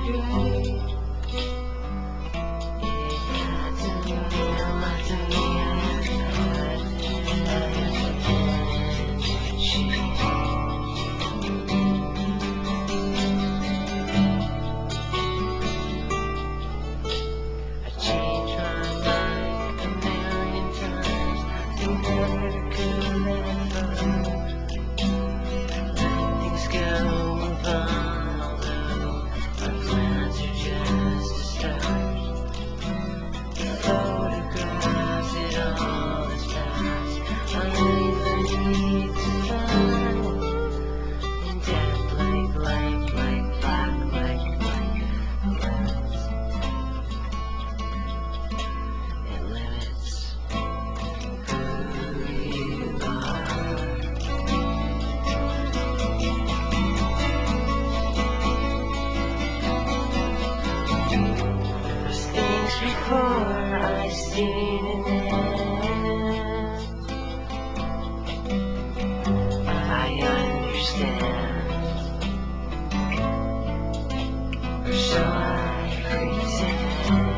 Before I seen it end, I understand, or so I pretend.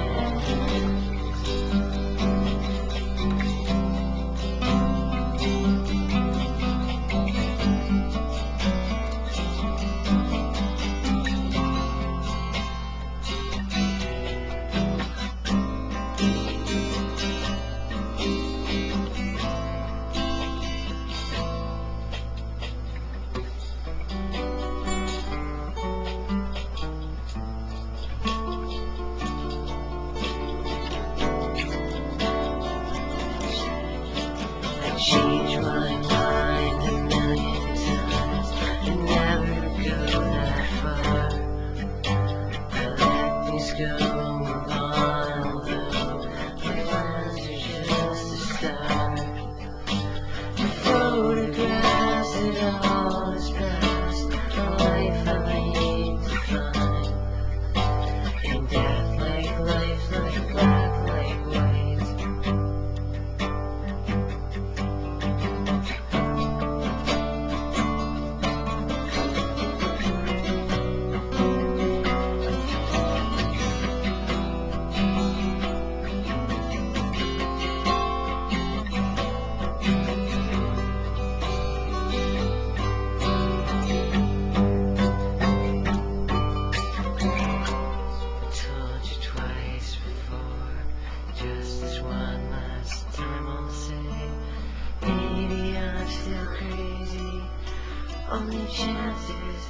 I change my mind a million times and never go that far. I let things go, move on, although my plans are just a start. The photographs that all is past, a life I need to find. And death like life, like black, like white. Told you twice before, just this one last time I'll say, maybe I'm still crazy. Only chances